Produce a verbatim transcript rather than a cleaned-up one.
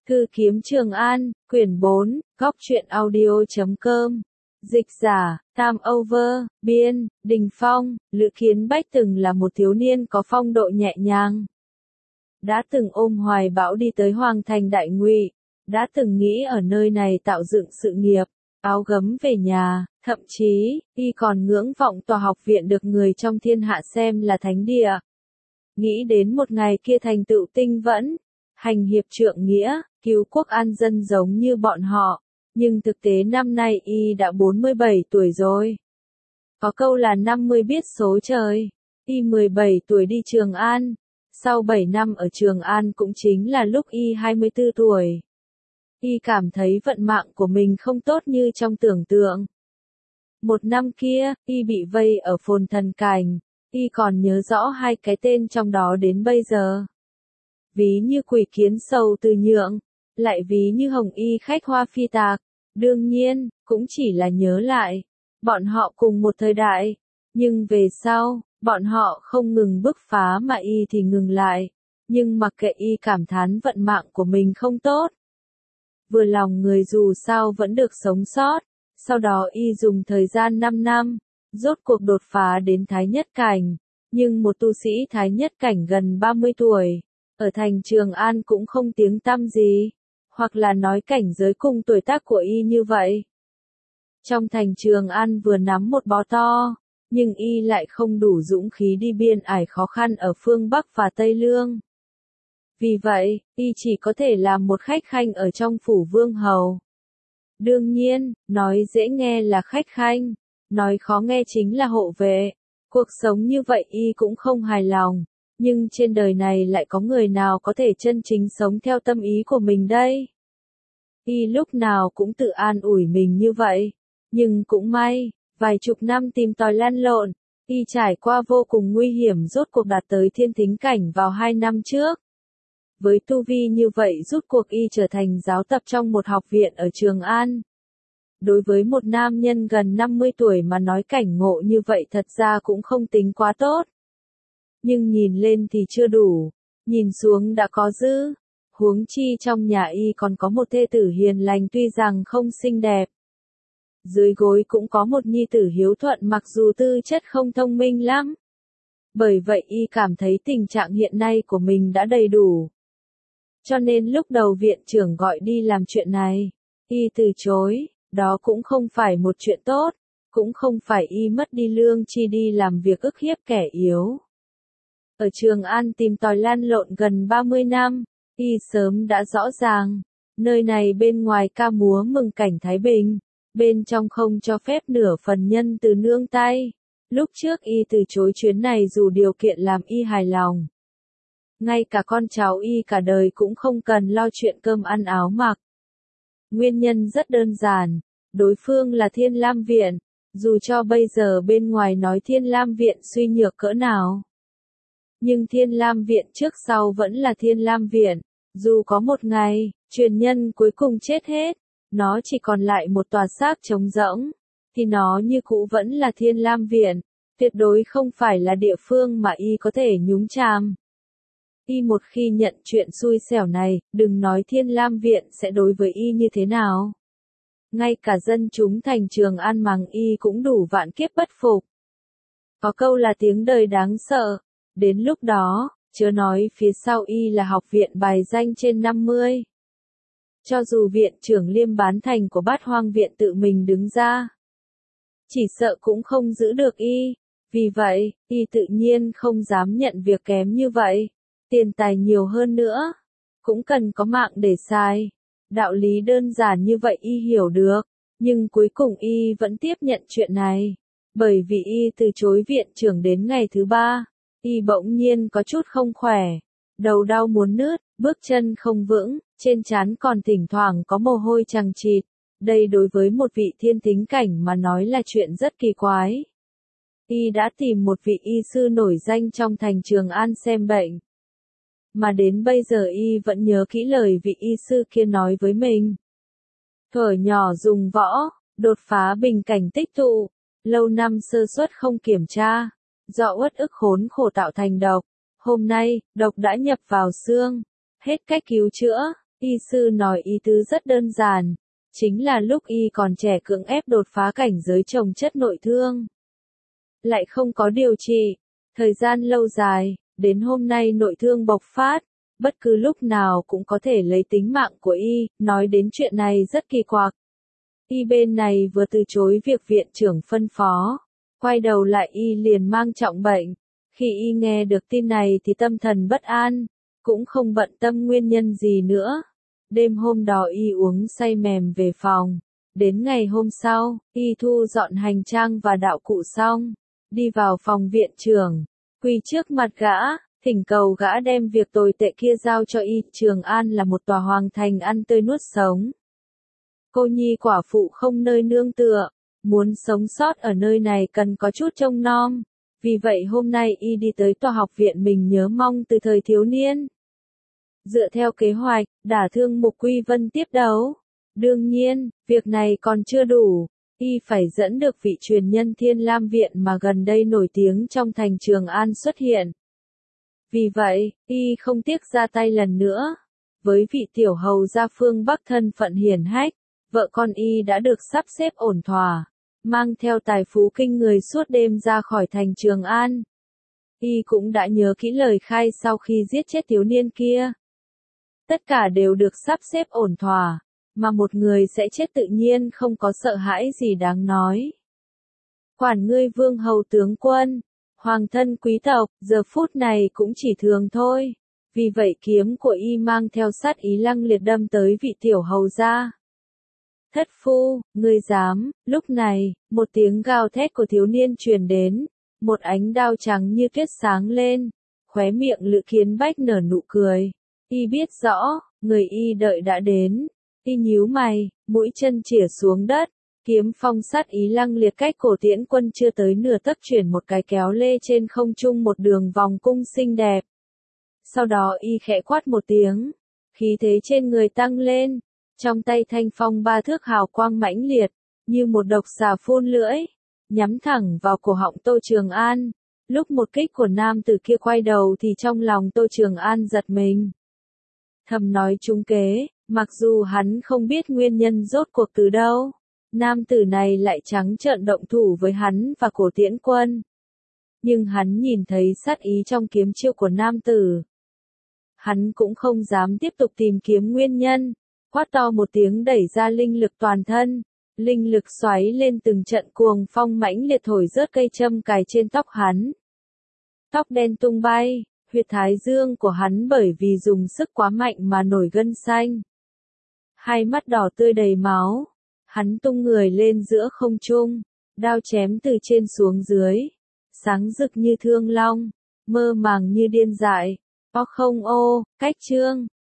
Thư kiếm Trường An, quyển bốn, góc truyện audio.com. Dịch giả, Tam Over, biên, Đình Phong. Lữ Kiến Bách từng là một thiếu niên có phong độ nhẹ nhàng. Đã từng ôm hoài bão đi tới Hoàng Thành Đại Ngụy, đã từng nghĩ ở nơi này tạo dựng sự nghiệp, áo gấm về nhà, thậm chí, y còn ngưỡng vọng tòa học viện được người trong thiên hạ xem là thánh địa. Nghĩ đến một ngày kia thành tựu tinh vẫn, hành hiệp trượng nghĩa, cứu quốc an dân giống như bọn họ, nhưng thực tế năm nay y đã bốn mươi bảy tuổi rồi. Có câu là năm mươi biết số trời, y mười bảy tuổi đi Trường An, sau bảy năm ở Trường An cũng chính là lúc y hai mươi tư tuổi. Y cảm thấy vận mạng của mình không tốt như trong tưởng tượng. Một năm kia, y bị vây ở Phồn Thần Cảnh, y còn nhớ rõ hai cái tên trong đó đến bây giờ. Ví như Quỷ Kiến Sầu Từ Nhượng, lại ví như Hồng Y Khách Hoa Phi Tạc. Đương nhiên, cũng chỉ là nhớ lại. Bọn họ cùng một thời đại, nhưng về sau, bọn họ không ngừng bứt phá mà y thì ngừng lại. Nhưng mặc kệ y cảm thán vận mạng của mình không tốt. Vừa lòng người dù sao vẫn được sống sót, sau đó y dùng thời gian năm năm, rốt cuộc đột phá đến Thái Nhất Cảnh. Nhưng một tu sĩ Thái Nhất Cảnh gần ba mươi tuổi, ở thành Trường An cũng không tiếng tăm gì, hoặc là nói cảnh giới cùng tuổi tác của y như vậy. Trong thành Trường An vừa nắm một bó to, nhưng y lại không đủ dũng khí đi biên ải khó khăn ở phương Bắc và Tây Lương. Vì vậy, y chỉ có thể làm một khách khanh ở trong phủ vương hầu. Đương nhiên, nói dễ nghe là khách khanh, nói khó nghe chính là hộ vệ. Cuộc sống như vậy y cũng không hài lòng, nhưng trên đời này lại có người nào có thể chân chính sống theo tâm ý của mình đây? Y lúc nào cũng tự an ủi mình như vậy, nhưng cũng may, vài chục năm tìm tòi lăn lộn, y trải qua vô cùng nguy hiểm rốt cuộc đạt tới thiên thính cảnh vào hai năm trước. Với tu vi như vậy rốt cuộc y trở thành giáo tập trong một học viện ở Trường An. Đối với một nam nhân gần năm mươi tuổi mà nói cảnh ngộ như vậy thật ra cũng không tính quá tốt. Nhưng nhìn lên thì chưa đủ, nhìn xuống đã có dư. Huống chi trong nhà y còn có một thê tử hiền lành tuy rằng không xinh đẹp. Dưới gối cũng có một nhi tử hiếu thuận mặc dù tư chất không thông minh lắm. Bởi vậy y cảm thấy tình trạng hiện nay của mình đã đầy đủ. Cho nên lúc đầu viện trưởng gọi đi làm chuyện này, y từ chối, đó cũng không phải một chuyện tốt, cũng không phải y mất đi lương chi đi làm việc ức hiếp kẻ yếu. Ở Trường An tìm tòi lăn lộn gần ba mươi năm, y sớm đã rõ ràng, nơi này bên ngoài ca múa mừng cảnh Thái Bình, bên trong không cho phép nửa phần nhân từ nương tay. Lúc trước y từ chối chuyến này dù điều kiện làm y hài lòng. Ngay cả con cháu y cả đời cũng không cần lo chuyện cơm ăn áo mặc. Nguyên nhân rất đơn giản, đối phương là Thiên Lam Viện, dù cho bây giờ bên ngoài nói Thiên Lam Viện suy nhược cỡ nào. Nhưng Thiên Lam Viện trước sau vẫn là Thiên Lam Viện, dù có một ngày, truyền nhân cuối cùng chết hết, nó chỉ còn lại một tòa xác trống rỗng, thì nó như cũ vẫn là Thiên Lam Viện, tuyệt đối không phải là địa phương mà y có thể nhúng chàm. Y một khi nhận chuyện xui xẻo này, đừng nói Thiên Lam Viện sẽ đối với y như thế nào. Ngay cả dân chúng thành Trường An mắng y cũng đủ vạn kiếp bất phục. Có câu là tiếng đời đáng sợ, đến lúc đó, chớ nói phía sau y là học viện bài danh trên năm mươi. Cho dù viện trưởng Liêm Bán Thành của Bát Hoang Viện tự mình đứng ra, chỉ sợ cũng không giữ được y. Vì vậy, y tự nhiên không dám nhận việc kém như vậy. Tiền tài nhiều hơn nữa, cũng cần có mạng để xài. Đạo lý đơn giản như vậy y hiểu được, nhưng cuối cùng y vẫn tiếp nhận chuyện này. Bởi vì y từ chối viện trưởng đến ngày thứ ba, y bỗng nhiên có chút không khỏe, đầu đau muốn nứt, bước chân không vững, trên trán còn thỉnh thoảng có mồ hôi chằng chịt. Đây đối với một vị thiên thính cảnh mà nói là chuyện rất kỳ quái. Y đã tìm một vị y sư nổi danh trong thành Trường An xem bệnh. Mà đến bây giờ y vẫn nhớ kỹ lời vị y sư kia nói với mình. Thuở nhỏ dùng võ, đột phá bình cảnh tích tụ, lâu năm sơ suất không kiểm tra, do uất ức khốn khổ tạo thành độc. Hôm nay, độc đã nhập vào xương, hết cách cứu chữa, Y sư nói ý tứ rất đơn giản, chính là lúc y còn trẻ cưỡng ép đột phá cảnh giới trồng chất nội thương. Lại không có điều trị, thời gian lâu dài, đến hôm nay nội thương bộc phát, bất cứ lúc nào cũng có thể lấy tính mạng của y, nói đến chuyện này rất kỳ quặc. Y bên này vừa từ chối việc viện trưởng phân phó, quay đầu lại y liền mang trọng bệnh. Khi y nghe được tin này thì tâm thần bất an, cũng không bận tâm nguyên nhân gì nữa. Đêm hôm đó y uống say mềm về phòng. Đến ngày hôm sau, y thu dọn hành trang và đạo cụ xong, đi vào phòng viện trưởng, quỳ trước mặt gã, thỉnh cầu gã đem việc tồi tệ kia giao cho y. Trường An là một tòa hoàng thành ăn tươi nuốt sống. Cô nhi quả phụ không nơi nương tựa, muốn sống sót ở nơi này cần có chút trông nom. Vì vậy hôm nay y đi tới tòa học viện mình nhớ mong từ thời thiếu niên. Dựa theo kế hoạch, đả thương Mục Quy Vân tiếp đấu. Đương nhiên, việc này còn chưa đủ. Y phải dẫn được vị truyền nhân Thiên Lam Viện mà gần đây nổi tiếng trong thành Trường An xuất hiện. Vì vậy, y không tiếc ra tay lần nữa. Với vị tiểu hầu gia phương Bắc thân phận hiển hách, vợ con y đã được sắp xếp ổn thỏa, mang theo tài phú kinh người suốt đêm ra khỏi thành Trường An. Y cũng đã nhớ kỹ lời khai sau khi giết chết thiếu niên kia. Tất cả đều được sắp xếp ổn thỏa, mà một người sẽ chết tự nhiên không có sợ hãi gì đáng nói. Quản ngươi vương hầu tướng quân, hoàng thân quý tộc, giờ phút này cũng chỉ thường thôi. Vì vậy kiếm của y mang theo sát ý lăng liệt đâm tới vị tiểu hầu gia. Thất phu, ngươi dám. Lúc này, một tiếng gào thét của thiếu niên truyền đến, một ánh đao trắng như tuyết sáng lên, khóe miệng Lữ Kiến Bách nở nụ cười. Y biết rõ, người y đợi đã đến. Y nhíu mày, mũi chân chĩa xuống đất, kiếm phong sát ý lăng liệt cách cổ Tiễn Quân chưa tới nửa tấc chuyển một cái kéo lê trên không trung một đường vòng cung xinh đẹp. Sau đó y khẽ quát một tiếng, khí thế trên người tăng lên, trong tay thanh phong ba thước hào quang mãnh liệt, như một độc xà phun lưỡi, nhắm thẳng vào cổ họng Tô Trường An. Lúc một kích của nam tử kia quay đầu thì trong lòng Tô Trường An giật mình. Thầm nói trúng kế, mặc dù hắn không biết nguyên nhân rốt cuộc từ đâu, nam tử này lại trắng trợn động thủ với hắn và cổ Tiễn Quân. Nhưng hắn nhìn thấy sát ý trong kiếm chiêu của nam tử. Hắn cũng không dám tiếp tục tìm kiếm nguyên nhân, quát to một tiếng đẩy ra linh lực toàn thân, linh lực xoáy lên từng trận cuồng phong mãnh liệt thổi rớt cây châm cài trên tóc hắn. Tóc đen tung bay, huyệt thái dương của hắn bởi vì dùng sức quá mạnh mà nổi gân xanh. Hai mắt đỏ tươi đầy máu, hắn tung người lên giữa không trung, đao chém từ trên xuống dưới, sáng rực như thương long, mơ màng như điên dại. O không ô, cách chương.